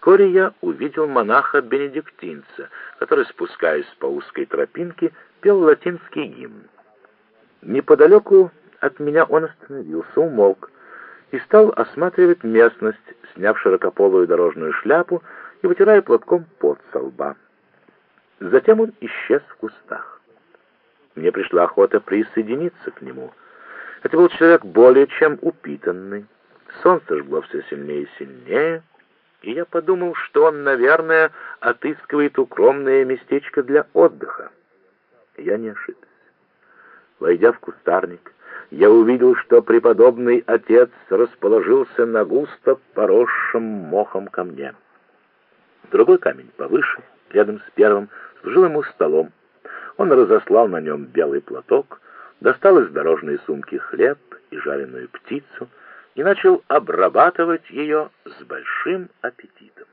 Вскоре я увидел монаха-бенедиктинца, который, спускаясь по узкой тропинке, пел латинский гимн. Неподалеку от меня он остановился, умолк и стал осматривать местность, сняв широкополую дорожную шляпу и вытирая платком пот со лба. Затем он исчез в кустах. Мне пришла охота присоединиться к нему. Это был человек более чем упитанный. Солнце жгло все сильнее и сильнее, и я подумал, что он, наверное, отыскивает укромное местечко для отдыха. Я не ошибся. Войдя в кустарник, я увидел, что преподобный отец расположился на густо поросшем мохом камне. Другой камень повыше, рядом с первым, служил ему столом. Он разослал на нем белый платок, достал из дорожной сумки хлеб и жареную птицу и начал обрабатывать ее с большим аппетитом.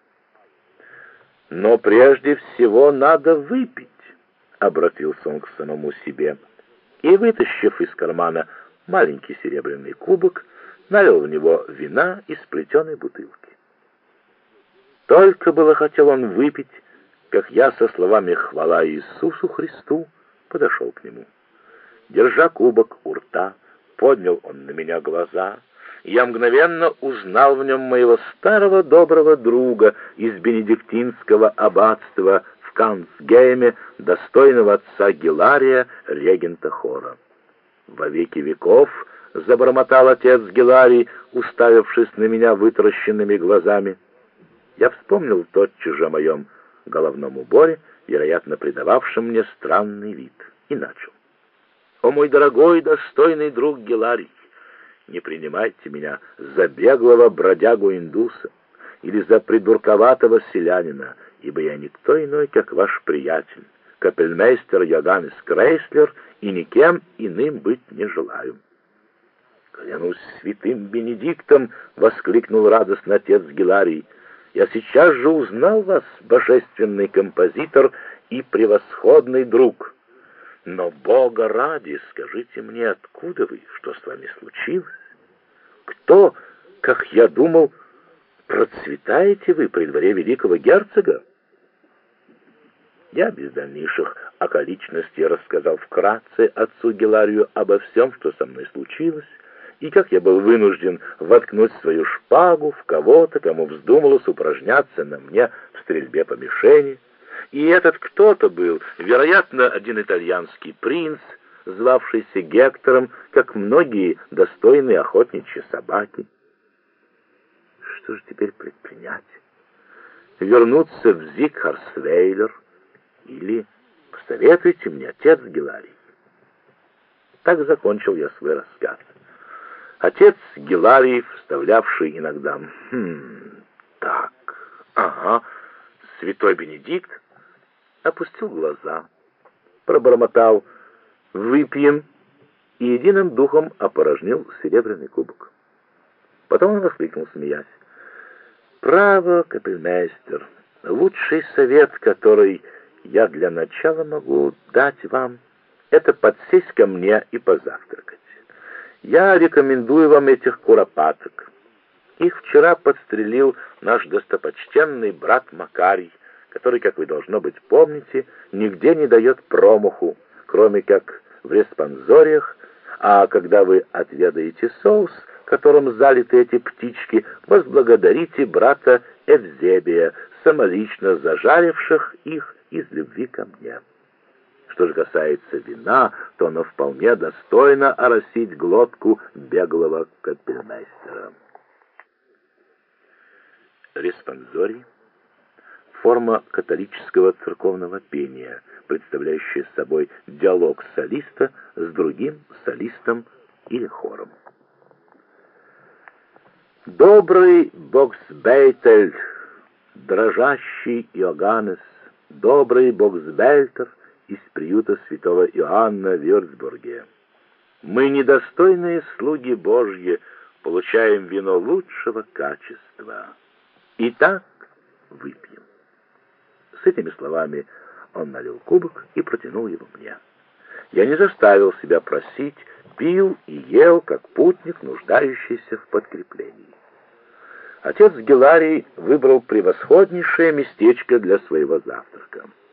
«Но прежде всего надо выпить», — обратился он к самому себе, и, вытащив из кармана маленький серебряный кубок, налил в него вина из плетеной бутылки. Только было хотел он выпить, как я со словами «Хвала Иисусу Христу» подошел к нему. Держа кубок у рта, поднял он на меня глаза, и я мгновенно узнал в нем моего старого доброго друга из бенедиктинского аббатства в Кансгейме, достойного отца Гилария, регента хора. «Во веки веков», — забормотал отец Гиларий, уставившись на меня вытаращенными глазами. Я вспомнил тотчас же о моем головном уборе, вероятно, придававшем мне странный вид, и начал. «О, мой дорогой, достойный друг Гиларий, не принимайте меня за беглого бродягу-индуса или за придурковатого селянина, ибо я никто иной, как ваш приятель, капельмейстер Йоганнес Крейслер, и никем иным быть не желаю». «Клянусь святым Бенедиктом!» — воскликнул радостно отец Гиларий. «Я сейчас же узнал вас, божественный композитор и превосходный друг. Но, Бога ради, скажите мне, откуда вы, что с вами случилось? Кто, как я думал, процветаете вы при дворе великого герцога?» Я без дальнейших околичностей рассказал вкратце отцу Гиларию обо всем, что со мной случилось, и как я был вынужден воткнуть свою шпагу в кого-то, кому вздумалось упражняться на мне в стрельбе по мишени. И этот кто-то был, вероятно, один итальянский принц, звавшийся Гектором, как многие достойные охотничьи собаки. Что же теперь предпринять? Вернуться в Зигхарсвейлер или посоветуйте мне, отец Гиларий? Так закончил я свой рассказ. Отец Гиларий, вставлявший иногда так, ага, святой Бенедикт, опустил глаза, пробормотал «выпьем» и единым духом опорожнил серебряный кубок. Потом он воскликнул, смеясь: «Право, капельмейстер, лучший совет, который я для начала могу дать вам, это подсесть ко мне и позавтракать. Я рекомендую вам этих куропаток. Их вчера подстрелил наш достопочтенный брат Макарий, который, как вы, должно быть, помните, нигде не дает промаху, кроме как в респонзориях, а когда вы отведаете соус, которым залиты эти птички, возблагодарите брата Эвзебия, самолично зажаривших их из любви ко мне. Что же касается вина, то оно вполне достойно оросить глотку беглого капельмейстера». Респонзорий — форма католического церковного пения, представляющая собой диалог солиста с другим солистом или хором. «Добрый боксбейтель, дрожащий Иоганнес, добрый боксбейтер из приюта святого Иоанна в Вюрцбурге. Мы, недостойные слуги Божьи, получаем вино лучшего качества. Итак, выпьем». С этими словами он налил кубок и протянул его мне. Я не заставил себя просить, пил и ел, как путник, нуждающийся в подкреплении. отец Гиларий выбрал превосходнейшее местечко для своего завтрака.